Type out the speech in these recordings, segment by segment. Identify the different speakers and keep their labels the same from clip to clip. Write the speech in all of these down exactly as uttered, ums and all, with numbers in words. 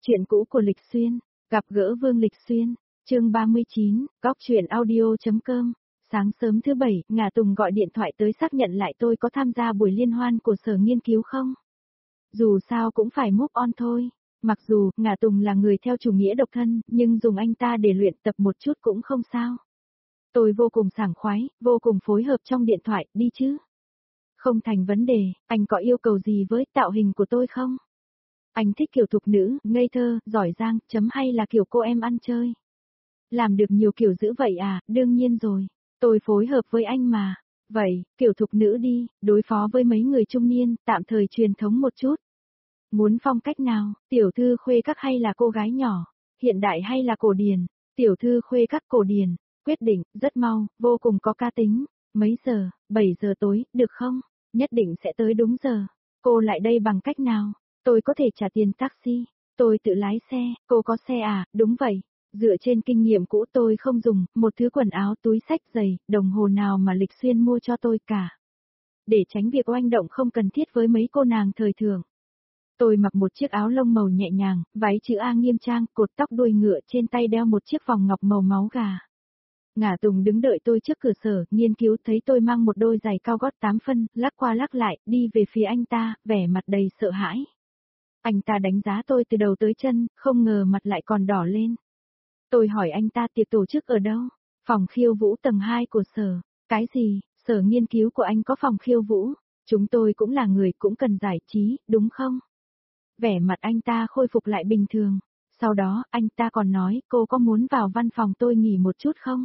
Speaker 1: Chuyện cũ của Lịch Xuyên, gặp gỡ Vương Lịch Xuyên, chương ba mươi chín, góc chuyện audio.com. Sáng sớm thứ bảy, Ngà Tùng gọi điện thoại tới xác nhận lại tôi có tham gia buổi liên hoan của sở nghiên cứu không. Dù sao cũng phải move on thôi. Mặc dù, Ngà Tùng là người theo chủ nghĩa độc thân, nhưng dùng anh ta để luyện tập một chút cũng không sao. Tôi vô cùng sảng khoái, vô cùng phối hợp trong điện thoại, đi chứ. Không thành vấn đề, anh có yêu cầu gì với tạo hình của tôi không? Anh thích kiểu thục nữ, ngây thơ, giỏi giang, chấm hay là kiểu cô em ăn chơi? Làm được nhiều kiểu dữ vậy à, đương nhiên rồi. Tôi phối hợp với anh mà. Vậy, kiểu thục nữ đi, đối phó với mấy người trung niên, tạm thời truyền thống một chút. Muốn phong cách nào, tiểu thư khuê các hay là cô gái nhỏ, hiện đại hay là cổ điển, tiểu thư khuê các cổ điển, quyết định, rất mau, vô cùng có ca tính. Mấy giờ, bảy giờ tối, được không? Nhất định sẽ tới đúng giờ. Cô lại đây bằng cách nào? Tôi có thể trả tiền taxi, tôi tự lái xe, cô có xe à, đúng vậy. Dựa trên kinh nghiệm cũ tôi không dùng, một thứ quần áo, túi xách, giày, đồng hồ nào mà Lịch Xuyên mua cho tôi cả. Để tránh việc oanh động không cần thiết với mấy cô nàng thời thượng. Tôi mặc một chiếc áo lông màu nhẹ nhàng, váy chữ A nghiêm trang, cột tóc đuôi ngựa, trên tay đeo một chiếc vòng ngọc màu máu gà. Ngà Tùng đứng đợi tôi trước cửa sở, nghiên cứu thấy tôi mang một đôi giày cao gót tám phân, lắc qua lắc lại, đi về phía anh ta, vẻ mặt đầy sợ hãi. Anh ta đánh giá tôi từ đầu tới chân, không ngờ mặt lại còn đỏ lên. Tôi hỏi anh ta tiệc tổ chức ở đâu? Phòng khiêu vũ tầng hai của sở. Cái gì? Sở nghiên cứu của anh có phòng khiêu vũ? Chúng tôi cũng là người cũng cần giải trí, đúng không? Vẻ mặt anh ta khôi phục lại bình thường. Sau đó, anh ta còn nói, cô có muốn vào văn phòng tôi nghỉ một chút không?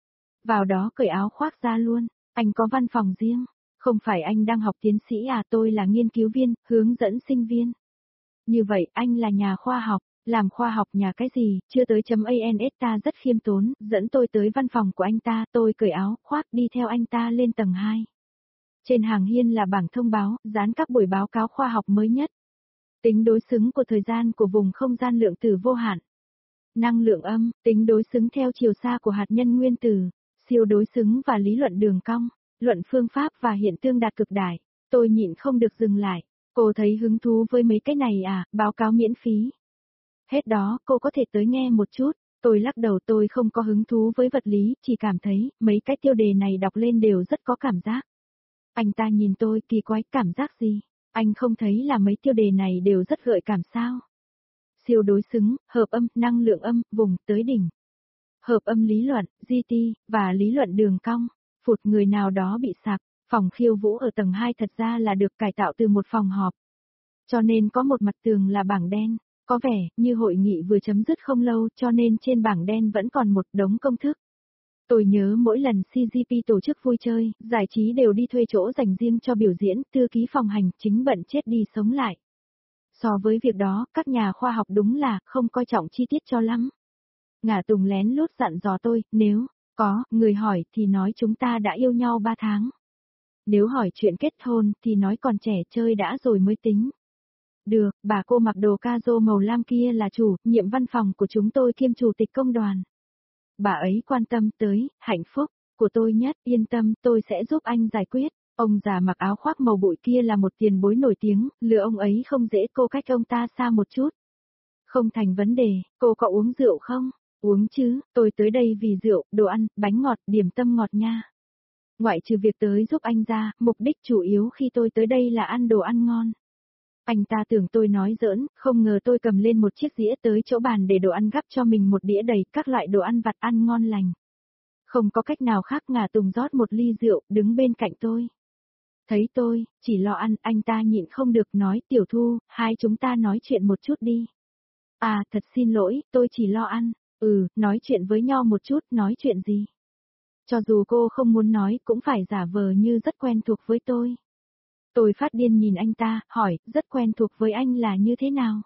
Speaker 1: Vào đó cởi áo khoác ra luôn. Anh có văn phòng riêng. Không phải anh đang học tiến sĩ à, tôi là nghiên cứu viên, hướng dẫn sinh viên. Như vậy, anh là nhà khoa học, làm khoa học nhà cái gì, chưa tới chấm ans ta rất khiêm tốn, dẫn tôi tới văn phòng của anh ta, tôi cởi áo, khoác đi theo anh ta lên tầng hai. Trên hàng hiên là bảng thông báo, dán các buổi báo cáo khoa học mới nhất. Tính đối xứng của thời gian của vùng không gian lượng tử vô hạn. Năng lượng âm, tính đối xứng theo chiều xa của hạt nhân nguyên tử, siêu đối xứng và lý luận đường cong, luận phương pháp và hiện tương đạt cực đại. Tôi nhịn không được dừng lại. Cô thấy hứng thú với mấy cái này à, báo cáo miễn phí. Hết đó, cô có thể tới nghe một chút. Tôi lắc đầu, tôi không có hứng thú với vật lý, chỉ cảm thấy, mấy cái tiêu đề này đọc lên đều rất có cảm giác. Anh ta nhìn tôi, kỳ quái, cảm giác gì? Anh không thấy là mấy tiêu đề này đều rất gợi cảm sao? Siêu đối xứng, hợp âm, năng lượng âm, vùng, tới đỉnh. Hợp âm lý luận, giê tê, và lý luận đường cong. Phụt, người nào đó bị sạc. Phòng khiêu vũ ở tầng hai thật ra là được cải tạo từ một phòng họp. Cho nên có một mặt tường là bảng đen, có vẻ như hội nghị vừa chấm dứt không lâu cho nên trên bảng đen vẫn còn một đống công thức. Tôi nhớ mỗi lần xê giê pê tổ chức vui chơi, giải trí đều đi thuê chỗ dành riêng cho biểu diễn, thư ký phòng hành chính bận chết đi sống lại. So với việc đó, các nhà khoa học đúng là không coi trọng chi tiết cho lắm. Ngà Tùng lén lút dặn dò tôi, nếu có người hỏi thì nói chúng ta đã yêu nhau ba tháng. Nếu hỏi chuyện kết hôn thì nói còn trẻ chơi đã rồi mới tính. Được, bà cô mặc đồ ca-rô màu lam kia là chủ, nhiệm văn phòng của chúng tôi kiêm chủ tịch công đoàn. Bà ấy quan tâm tới, hạnh phúc, của tôi nhất, yên tâm, tôi sẽ giúp anh giải quyết. Ông già mặc áo khoác màu bụi kia là một tiền bối nổi tiếng, lừa ông ấy không dễ, cô cách ông ta xa một chút. Không thành vấn đề, cô có uống rượu không? Uống chứ, tôi tới đây vì rượu, đồ ăn, bánh ngọt, điểm tâm ngọt nha. Ngoại trừ việc tới giúp anh ra, mục đích chủ yếu khi tôi tới đây là ăn đồ ăn ngon. Anh ta tưởng tôi nói giỡn, không ngờ tôi cầm lên một chiếc dĩa tới chỗ bàn để đồ ăn gắp cho mình một đĩa đầy các loại đồ ăn vặt ăn ngon lành. Không có cách nào khác, Ngà Tùng rót một ly rượu, đứng bên cạnh tôi. Thấy tôi, chỉ lo ăn, anh ta nhịn không được nói, Tiểu Thu, hai chúng ta nói chuyện một chút đi. À, thật xin lỗi, tôi chỉ lo ăn. Ừ, nói chuyện với nhau một chút, nói chuyện gì? Cho dù cô không muốn nói cũng phải giả vờ như rất quen thuộc với tôi. Tôi phát điên nhìn anh ta, hỏi, rất quen thuộc với anh là như thế nào?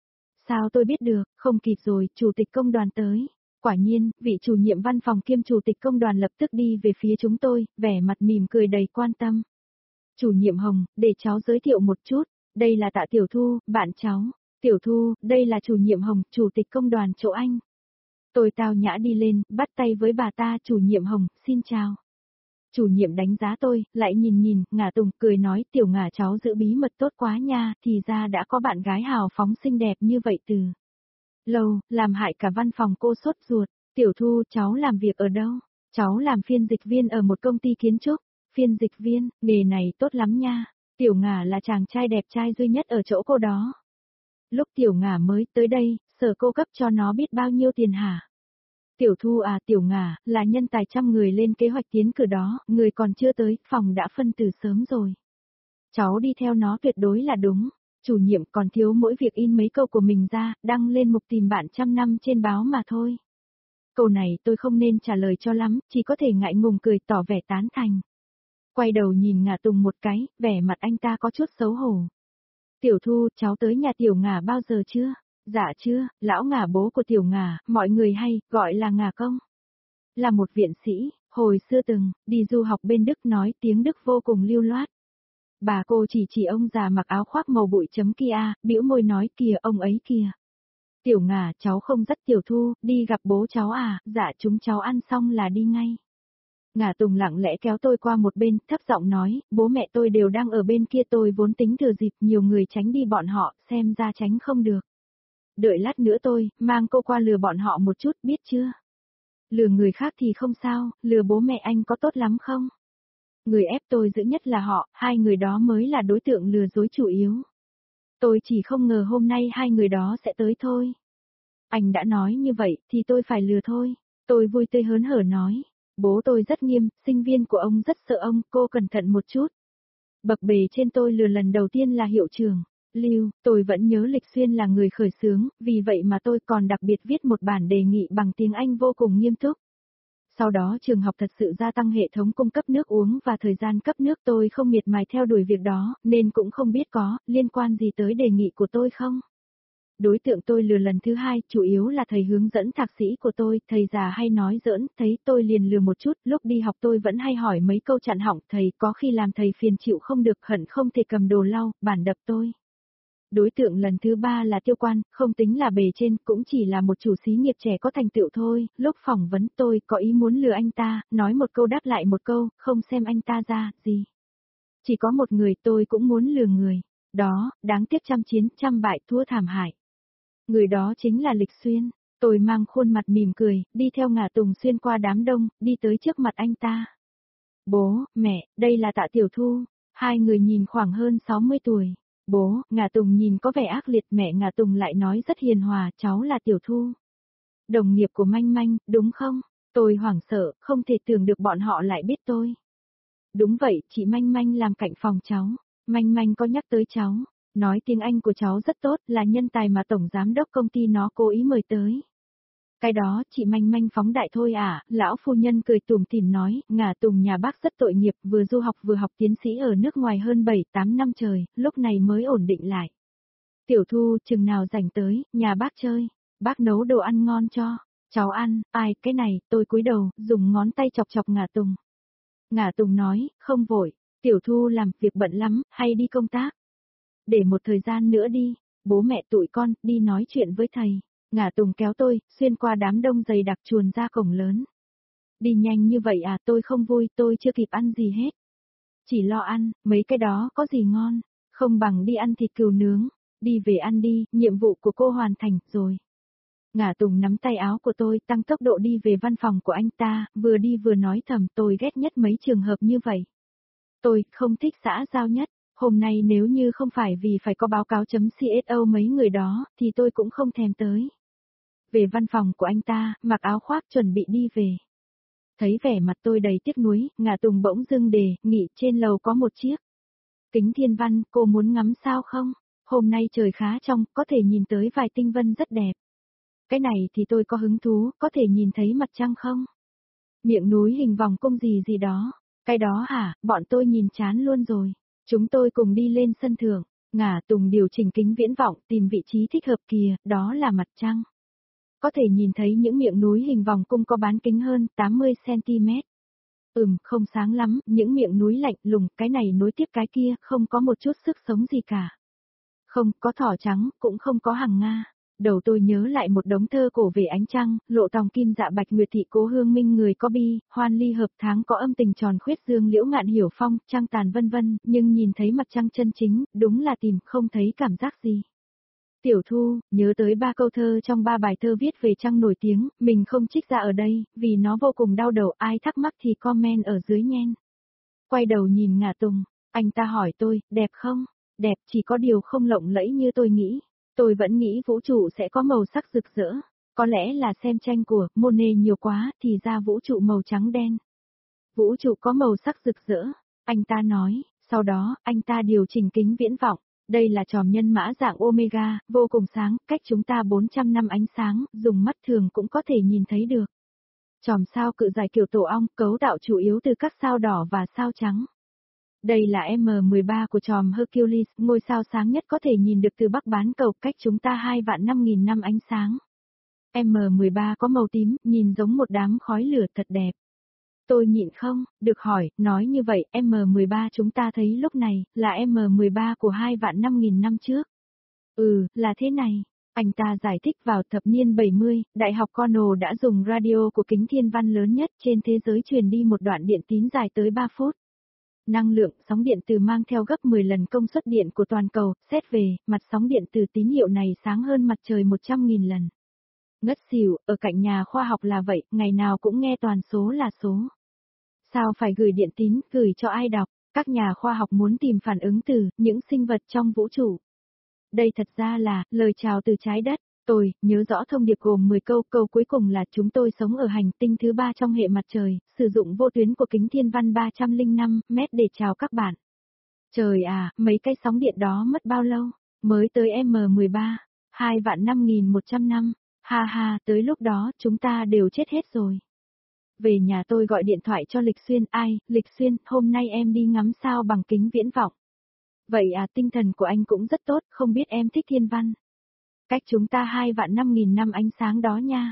Speaker 1: Sao tôi biết được, không kịp rồi, chủ tịch công đoàn tới. Quả nhiên, vị chủ nhiệm văn phòng kiêm chủ tịch công đoàn lập tức đi về phía chúng tôi, vẻ mặt mỉm cười đầy quan tâm. Chủ nhiệm Hồng, để cháu giới thiệu một chút, đây là Tạ Tiểu Thu, bạn cháu. Tiểu Thu, đây là chủ nhiệm Hồng, chủ tịch công đoàn chỗ anh. Tôi tao nhã đi lên, bắt tay với bà ta, chủ nhiệm Hồng, xin chào. Chủ nhiệm đánh giá tôi, lại nhìn nhìn, Ngà Tùng, cười nói, tiểu Ngà cháu giữ bí mật tốt quá nha, thì ra đã có bạn gái hào phóng xinh đẹp như vậy từ. Lâu, làm hại cả văn phòng cô sốt ruột. Tiểu Thu, cháu làm việc ở đâu? Cháu làm phiên dịch viên ở một công ty kiến trúc. Phiên dịch viên, nghề này tốt lắm nha. Tiểu Ngà là chàng trai đẹp trai duy nhất ở chỗ cô đó. Lúc Tiểu Ngà mới tới đây, sở cô cấp cho nó biết bao nhiêu tiền hả? Tiểu Thu à, Tiểu Ngà, là nhân tài trăm người lên kế hoạch tiến cử đó, người còn chưa tới, phòng đã phân từ sớm rồi. Cháu đi theo nó tuyệt đối là đúng. Chủ nhiệm còn thiếu mỗi việc in mấy câu của mình ra, đăng lên mục tìm bạn trăm năm trên báo mà thôi. Câu này tôi không nên trả lời cho lắm, chỉ có thể ngại ngùng cười tỏ vẻ tán thành. Quay đầu nhìn Ngà Tùng một cái, vẻ mặt anh ta có chút xấu hổ. Tiểu Thu, cháu tới nhà Tiểu Ngà bao giờ chưa? Dạ chưa, lão Ngà bố của Tiểu Ngà, mọi người hay, gọi là Ngà công. Là một viện sĩ, hồi xưa từng, đi du học bên Đức nói tiếng Đức vô cùng lưu loát. Bà cô chỉ chỉ ông già mặc áo khoác màu bụi chấm kia, bĩu môi nói kìa ông ấy kìa. Tiểu Ngà, cháu không dắt Tiểu Thu, đi gặp bố cháu à, dạ chúng cháu ăn xong là đi ngay. Ngà Tùng lặng lẽ kéo tôi qua một bên, thấp giọng nói, bố mẹ tôi đều đang ở bên kia, tôi vốn tính thừa dịp nhiều người tránh đi bọn họ, xem ra tránh không được. Đợi lát nữa tôi, mang cô qua lừa bọn họ một chút, biết chưa? Lừa người khác thì không sao, lừa bố mẹ anh có tốt lắm không? Người ép tôi giữ nhất là họ, hai người đó mới là đối tượng lừa dối chủ yếu. Tôi chỉ không ngờ hôm nay hai người đó sẽ tới thôi. Anh đã nói như vậy, thì tôi phải lừa thôi. Tôi vui tươi hớn hở nói. Bố tôi rất nghiêm, sinh viên của ông rất sợ ông, cô cẩn thận một chút. Bậc bề trên tôi lừa lần đầu tiên là hiệu trưởng. Lưu, tôi vẫn nhớ Lịch Xuyên là người khởi xướng, vì vậy mà tôi còn đặc biệt viết một bản đề nghị bằng tiếng Anh vô cùng nghiêm túc. Sau đó trường học thật sự gia tăng hệ thống cung cấp nước uống và thời gian cấp nước, tôi không miệt mài theo đuổi việc đó, nên cũng không biết có liên quan gì tới đề nghị của tôi không. Đối tượng tôi lừa lần thứ hai, chủ yếu là thầy hướng dẫn thạc sĩ của tôi, thầy già hay nói giỡn, thấy tôi liền lừa một chút, lúc đi học tôi vẫn hay hỏi mấy câu chặn họng, thầy có khi làm thầy phiền chịu không được, hận không thể cầm đồ lau, bản đập tôi. Đối tượng lần thứ ba là Tiêu Quan, không tính là bề trên, cũng chỉ là một chủ xí nghiệp trẻ có thành tựu thôi, lúc phỏng vấn tôi có ý muốn lừa anh ta, nói một câu đáp lại một câu, không xem anh ta ra, gì. Chỉ có một người tôi cũng muốn lừa người, đó, đáng tiếc trăm chiến, trăm bại, thua thảm hại. Người đó chính là Lịch Xuyên, tôi mang khuôn mặt mỉm cười, đi theo Ngà Tùng xuyên qua đám đông, đi tới trước mặt anh ta. Bố, mẹ, đây là Tạ Tiểu Thu, hai người nhìn khoảng hơn sáu mươi tuổi. Bố, Ngà Tùng nhìn có vẻ ác liệt, mẹ Ngà Tùng lại nói rất hiền hòa, cháu là Tiểu Thu. Đồng nghiệp của Manh Manh, đúng không? Tôi hoảng sợ, không thể tưởng được bọn họ lại biết tôi. Đúng vậy, chị Manh Manh làm cạnh phòng cháu. Manh Manh có nhắc tới cháu, nói tiếng Anh của cháu rất tốt, là nhân tài mà tổng giám đốc công ty nó cố ý mời tới. Cái đó, chị Manh Manh phóng đại thôi à, lão phu nhân cười tủm tỉm nói, Ngà Tùng nhà bác rất tội nghiệp, vừa du học vừa học tiến sĩ ở nước ngoài hơn bảy tám năm trời, lúc này mới ổn định lại. Tiểu Thu, chừng nào rảnh tới, nhà bác chơi, bác nấu đồ ăn ngon cho, cháu ăn, ai, cái này, tôi cúi đầu, dùng ngón tay chọc chọc Ngà Tùng. Ngà Tùng nói, không vội, Tiểu Thu làm việc bận lắm, hay đi công tác. Để một thời gian nữa đi, bố mẹ tụi con, đi nói chuyện với thầy. Ngà Tùng kéo tôi, xuyên qua đám đông dày đặc chuồn ra cổng lớn. Đi nhanh như vậy à, tôi không vui, tôi chưa kịp ăn gì hết. Chỉ lo ăn, mấy cái đó có gì ngon, không bằng đi ăn thịt cừu nướng. Đi về ăn đi, nhiệm vụ của cô hoàn thành, rồi. Ngà Tùng nắm tay áo của tôi, tăng tốc độ đi về văn phòng của anh ta, vừa đi vừa nói thầm, tôi ghét nhất mấy trường hợp như vậy. Tôi không thích xã giao nhất. Hôm nay nếu như không phải vì phải có báo cáo chấm xê ét o mấy người đó, thì tôi cũng không thèm tới. Về văn phòng của anh ta, mặc áo khoác chuẩn bị đi về. Thấy vẻ mặt tôi đầy tiếc nuối, Ngà Tùng bỗng dưng đề, nghị trên lầu có một chiếc kính thiên văn, cô muốn ngắm sao không? Hôm nay trời khá trong, có thể nhìn tới vài tinh vân rất đẹp. Cái này thì tôi có hứng thú, có thể nhìn thấy mặt trăng không? Miệng núi hình vòng cung gì gì đó. Cái đó hả, bọn tôi nhìn chán luôn rồi. Chúng tôi cùng đi lên sân thượng, Ngà Tùng điều chỉnh kính viễn vọng tìm vị trí thích hợp kìa, đó là mặt trăng. Có thể nhìn thấy những miệng núi hình vòng cung có bán kính hơn tám mươi xăng-ti-mét. Ừm, không sáng lắm, những miệng núi lạnh lùng, cái này nối tiếp cái kia, không có một chút sức sống gì cả. Không có thỏ trắng, cũng không có hằng Nga. Đầu tôi nhớ lại một đống thơ cổ về ánh trăng, lộ tòng kim dạ bạch nguyệt thị cố hương minh người có bi, hoan ly hợp tháng có âm tình tròn khuyết dương liễu ngạn hiểu phong, trăng tàn vân vân, nhưng nhìn thấy mặt trăng chân chính, đúng là tìm không thấy cảm giác gì. Tiểu Thu, nhớ tới ba câu thơ trong ba bài thơ viết về trăng nổi tiếng, mình không trích ra ở đây, vì nó vô cùng đau đầu, ai thắc mắc thì comment ở dưới nhen. Quay đầu nhìn Ngả Tùng, anh ta hỏi tôi, đẹp không? Đẹp, chỉ có điều không lộng lẫy như tôi nghĩ. Tôi vẫn nghĩ vũ trụ sẽ có màu sắc rực rỡ. Có lẽ là xem tranh của Monet nhiều quá thì ra vũ trụ màu trắng đen. Vũ trụ có màu sắc rực rỡ, anh ta nói, sau đó, anh ta điều chỉnh kính viễn vọng. Đây là chòm nhân mã dạng Omega, vô cùng sáng, cách chúng ta bốn trăm năm ánh sáng, dùng mắt thường cũng có thể nhìn thấy được. Chòm sao cự dài kiểu tổ ong, cấu tạo chủ yếu từ các sao đỏ và sao trắng. Đây là M mười ba của chòm Hercules, ngôi sao sáng nhất có thể nhìn được từ Bắc bán cầu, cách chúng ta hai vạn năm nghìn năm ánh sáng. M mười ba có màu tím, nhìn giống một đám khói lửa thật đẹp. Tôi nhịn không, được hỏi, nói như vậy, M mười ba chúng ta thấy lúc này, là M mười ba của hai vạn năm nghìn năm trước. Ừ, là thế này. Anh ta giải thích vào thập niên bảy mươi, Đại học Cornell đã dùng radio của kính thiên văn lớn nhất trên thế giới truyền đi một đoạn điện tín dài tới ba phút. Năng lượng sóng điện từ mang theo gấp mười lần công suất điện của toàn cầu, xét về, mặt sóng điện từ tín hiệu này sáng hơn mặt trời một trăm nghìn lần. Ngất xỉu, ở cạnh nhà khoa học là vậy, ngày nào cũng nghe toàn số là số. Sao phải gửi điện tín, gửi cho ai đọc? Các nhà khoa học muốn tìm phản ứng từ những sinh vật trong vũ trụ. Đây thật ra là lời chào từ trái đất. Tôi nhớ rõ thông điệp gồm mười câu, câu cuối cùng là chúng tôi sống ở hành tinh thứ ba trong hệ mặt trời, sử dụng vô tuyến của kính thiên văn ba trăm lẻ năm mét để chào các bạn. Trời à, mấy cái sóng điện đó mất bao lâu? Mới tới M mười ba, hai vạn năm nghìn một trăm năm. Ha ha, tới lúc đó chúng ta đều chết hết rồi. Về nhà tôi gọi điện thoại cho Lịch Xuyên, ai, Lịch Xuyên, hôm nay em đi ngắm sao bằng kính viễn vọng. Vậy à, tinh thần của anh cũng rất tốt, không biết em thích thiên văn. Cách chúng ta hai vạn năm nghìn năm ánh sáng đó nha.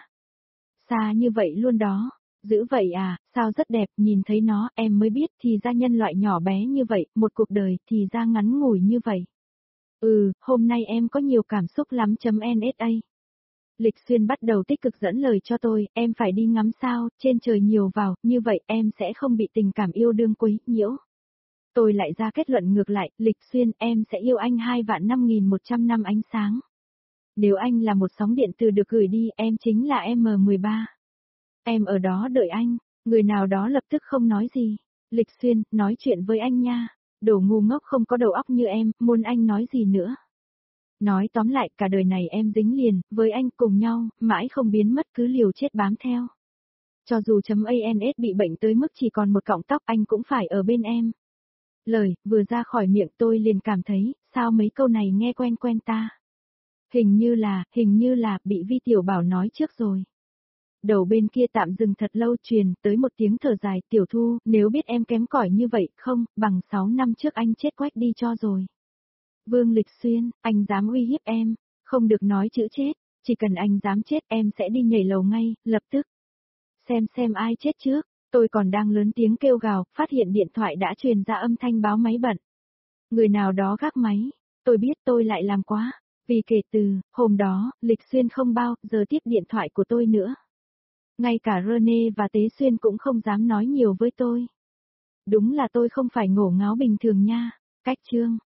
Speaker 1: Xa như vậy luôn đó. Dữ vậy à, sao rất đẹp, nhìn thấy nó, em mới biết thì ra nhân loại nhỏ bé như vậy, một cuộc đời thì ra ngắn ngủi như vậy. Ừ, hôm nay em có nhiều cảm xúc lắm chấm en ét a. Lịch Xuyên bắt đầu tích cực dẫn lời cho tôi, em phải đi ngắm sao, trên trời nhiều vào, như vậy em sẽ không bị tình cảm yêu đương quấy nhiễu. Tôi lại ra kết luận ngược lại, Lịch Xuyên, em sẽ yêu anh hai vạn năm nghìn một trăm năm ánh sáng. Nếu anh là một sóng điện từ được gửi đi, em chính là M mười ba. Em ở đó đợi anh, người nào đó lập tức không nói gì. Lịch Xuyên, nói chuyện với anh nha. Đồ ngu ngốc không có đầu óc như em, muốn anh nói gì nữa. Nói tóm lại, cả đời này em dính liền, với anh cùng nhau, mãi không biến mất cứ liều chết bám theo. Cho dù chấm a en ét bị bệnh tới mức chỉ còn một cọng tóc anh cũng phải ở bên em. Lời, vừa ra khỏi miệng tôi liền cảm thấy, sao mấy câu này nghe quen quen ta. Hình như là, hình như là, bị Vi Tiểu Bảo nói trước rồi. Đầu bên kia tạm dừng thật lâu truyền tới một tiếng thở dài, Tiểu Thu, nếu biết em kém cỏi như vậy, không, bằng sáu năm trước anh chết quách đi cho rồi. Vương Lịch Xuyên, anh dám uy hiếp em, không được nói chữ chết, chỉ cần anh dám chết em sẽ đi nhảy lầu ngay, lập tức. Xem xem ai chết trước, tôi còn đang lớn tiếng kêu gào, phát hiện điện thoại đã truyền ra âm thanh báo máy bận. Người nào đó gác máy, tôi biết tôi lại làm quá, vì kể từ, hôm đó, Lịch Xuyên không bao giờ tiếp điện thoại của tôi nữa. Ngay cả Rene và Tế Xuyên cũng không dám nói nhiều với tôi. Đúng là tôi không phải ngổ ngáo bình thường nha, cách chương.